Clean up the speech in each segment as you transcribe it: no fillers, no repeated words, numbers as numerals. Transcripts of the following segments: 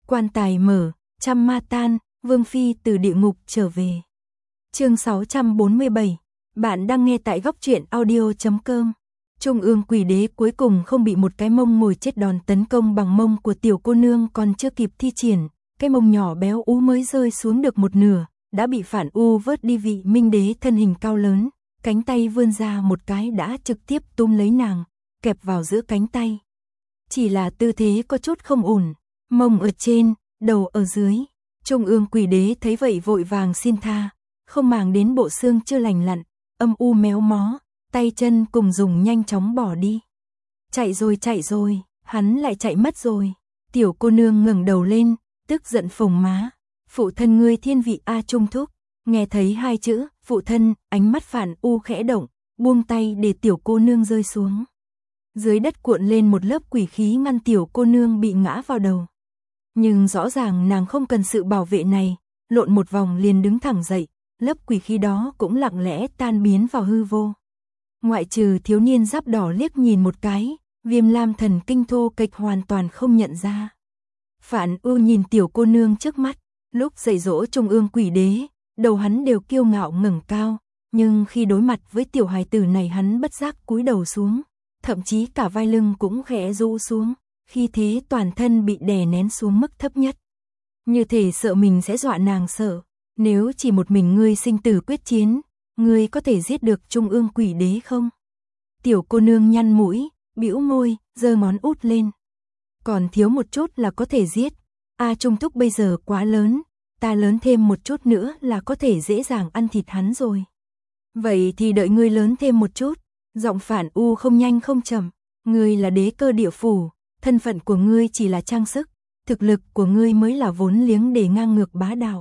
Quan tài mở, trăm ma tan, Vương Phi từ địa ngục trở về. Chương 647, bạn đang nghe tại góc truyện audio.com. Trung ương quỷ đế cuối cùng không bị một cái mông ngồi chết đòn tấn công bằng mông của tiểu cô nương còn chưa kịp thi triển, cái mông nhỏ béo ú mới rơi xuống được một nửa, đã bị Phản U vớt đi. Vị minh đế thân hình cao lớn, cánh tay vươn ra một cái đã trực tiếp túm lấy nàng, kẹp vào giữa cánh tay. Chỉ là tư thế có chút không ổn, mông ở trên, đầu ở dưới. Trung ương quỷ đế thấy vậy vội vàng xin tha, không màng đến bộ xương chưa lành lặn, âm u méo mó, tay chân cùng dùng nhanh chóng bỏ đi. Chạy rồi, hắn lại chạy mất rồi. Tiểu cô nương ngẩng đầu lên, tức giận phồng má. Phụ thân ngươi thiên vị A Trung thúc. Nghe thấy hai chữ, phụ thân, ánh mắt Phản U khẽ động, buông tay để tiểu cô nương rơi xuống. Dưới đất cuộn lên một lớp quỷ khí ngăn tiểu cô nương bị ngã vào đầu. Nhưng rõ ràng nàng không cần sự bảo vệ này, lộn một vòng liền đứng thẳng dậy, lớp quỷ khí đó cũng lặng lẽ tan biến vào hư vô. Ngoại trừ thiếu niên giáp đỏ liếc nhìn một cái, Viêm Lam thần kinh thô kịch hoàn toàn không nhận ra. Phản U nhìn tiểu cô nương trước mắt, lúc dạy dỗ Trung ương quỷ đế, đầu hắn đều kiêu ngạo ngẩng cao, nhưng khi đối mặt với tiểu hài tử này hắn bất giác cúi đầu xuống, thậm chí cả vai lưng cũng khẽ rũ xuống, khi thế toàn thân bị đè nén xuống mức thấp nhất. Như thể sợ mình sẽ dọa nàng sợ, nếu chỉ một mình ngươi sinh tử quyết chiến, ngươi có thể giết được Trung ương quỷ đế không? Tiểu cô nương nhăn mũi, bĩu môi, giơ ngón út lên. Còn thiếu một chút là có thể giết. A Trung thúc bây giờ quá lớn, ta lớn thêm một chút nữa là có thể dễ dàng ăn thịt hắn rồi. Vậy thì đợi ngươi lớn thêm một chút. Giọng Phản U không nhanh không chậm. Ngươi là đế cơ địa phủ, thân phận của ngươi chỉ là trang sức, thực lực của ngươi mới là vốn liếng để ngang ngược bá đạo.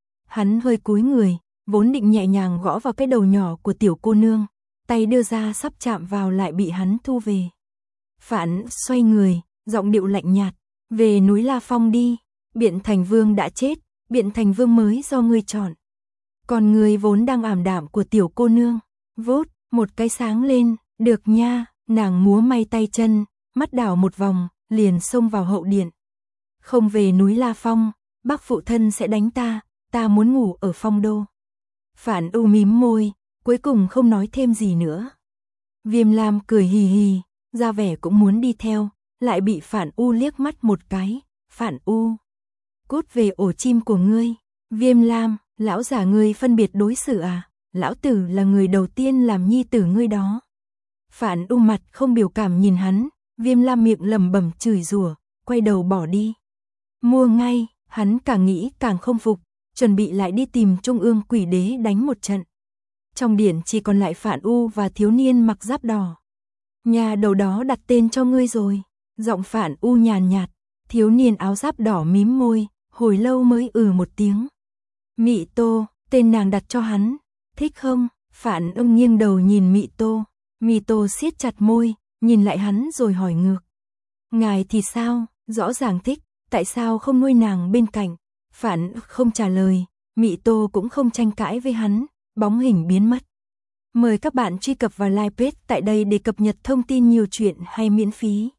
Hắn hơi cúi người, vốn định nhẹ nhàng gõ vào cái đầu nhỏ của tiểu cô nương, tay đưa ra sắp chạm vào lại bị hắn thu về. Phản xoay người, giọng điệu lạnh nhạt, về núi La Phong đi, Biện Thành Vương đã chết, Biện Thành Vương mới do ngươi chọn. Còn ngươi vốn đang ảm đạm của tiểu cô nương, vốt, một cái sáng lên, được nha, nàng múa may tay chân, mắt đảo một vòng, liền xông vào hậu điện. Không về núi La Phong, bác phụ thân sẽ đánh ta muốn ngủ ở Phong Đô. Phản U mím môi, cuối cùng không nói thêm gì nữa. Viêm Lam cười hì hì, ra vẻ cũng muốn đi theo, lại bị Phản U liếc mắt một cái. Phản U, cút về ổ chim của ngươi. Viêm Lam, lão già ngươi phân biệt đối xử à? Lão tử là người đầu tiên làm nhi tử ngươi đó. Phản U mặt không biểu cảm nhìn hắn, Viêm Lam miệng lẩm bẩm chửi rủa, quay đầu bỏ đi. Mua ngay, hắn càng nghĩ càng không phục, chuẩn bị lại đi tìm Trung ương quỷ đế đánh một trận. Trong điện chỉ còn lại Phản U và thiếu niên mặc giáp đỏ. Nhà đầu đó đặt tên cho ngươi rồi. Giọng Phản U nhàn nhạt, thiếu niên áo giáp đỏ mím môi, hồi lâu mới một tiếng. Mị Tô, tên nàng đặt cho hắn, thích không? Phản U nghiêng đầu nhìn Mị Tô. Mị Tô siết chặt môi, nhìn lại hắn rồi hỏi ngược. Ngài thì sao, rõ ràng thích, tại sao không nuôi nàng bên cạnh? Phản không trả lời, Mị Tô cũng không tranh cãi với hắn, bóng hình biến mất. Mời các bạn truy cập vào live page tại đây để cập nhật thông tin nhiều chuyện hay miễn phí.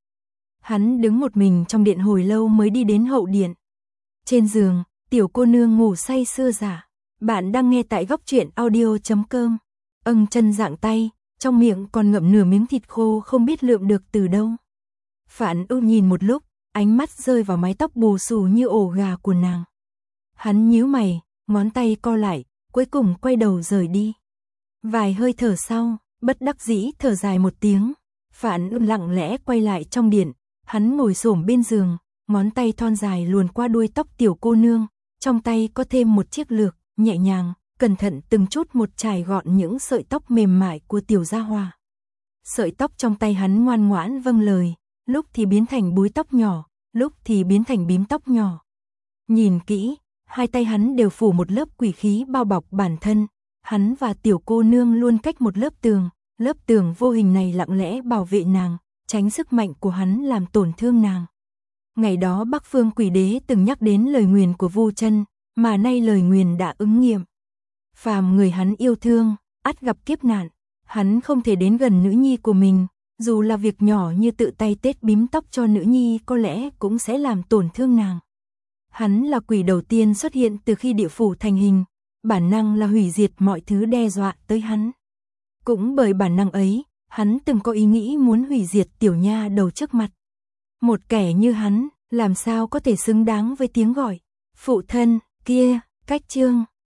Hắn đứng một mình trong điện hồi lâu mới đi đến hậu điện. Trên giường, tiểu cô nương ngủ say sưa rả. Bạn đang nghe tại góc truyện audio.com. Chân dạng tay, trong miệng còn ngậm nửa miếng thịt khô không biết lượm được từ đâu. Phản U nhìn một lúc, ánh mắt rơi vào mái tóc bù xù như ổ gà của nàng. Hắn nhíu mày, ngón tay co lại, cuối cùng quay đầu rời đi. Vài hơi thở sau, bất đắc dĩ thở dài một tiếng. Phản U lặng lẽ quay lại trong điện, hắn ngồi xổm bên giường, ngón tay thon dài luồn qua đuôi tóc tiểu cô nương, trong tay có thêm một chiếc lược, nhẹ nhàng, cẩn thận từng chút một chải gọn những sợi tóc mềm mại của tiểu gia hoa. Sợi tóc trong tay hắn ngoan ngoãn vâng lời, lúc thì biến thành búi tóc nhỏ, lúc thì biến thành bím tóc nhỏ. Nhìn kỹ, hai tay hắn đều phủ một lớp quỷ khí bao bọc bản thân, hắn và tiểu cô nương luôn cách một lớp tường vô hình này lặng lẽ bảo vệ nàng, tránh sức mạnh của hắn làm tổn thương nàng. Ngày đó Bắc Phương quỷ đế từng nhắc đến lời nguyền của Vu Chân, mà nay lời nguyền đã ứng nghiệm. Phàm người hắn yêu thương, ắt gặp kiếp nạn, hắn không thể đến gần nữ nhi của mình, dù là việc nhỏ như tự tay tết bím tóc cho nữ nhi có lẽ cũng sẽ làm tổn thương nàng. Hắn là quỷ đầu tiên xuất hiện từ khi địa phủ thành hình, bản năng là hủy diệt mọi thứ đe dọa tới hắn. Cũng bởi bản năng ấy, hắn từng có ý nghĩ muốn hủy diệt tiểu nha đầu trước mặt. Một kẻ như hắn, làm sao có thể xứng đáng với tiếng gọi phụ thân kia. Cách chương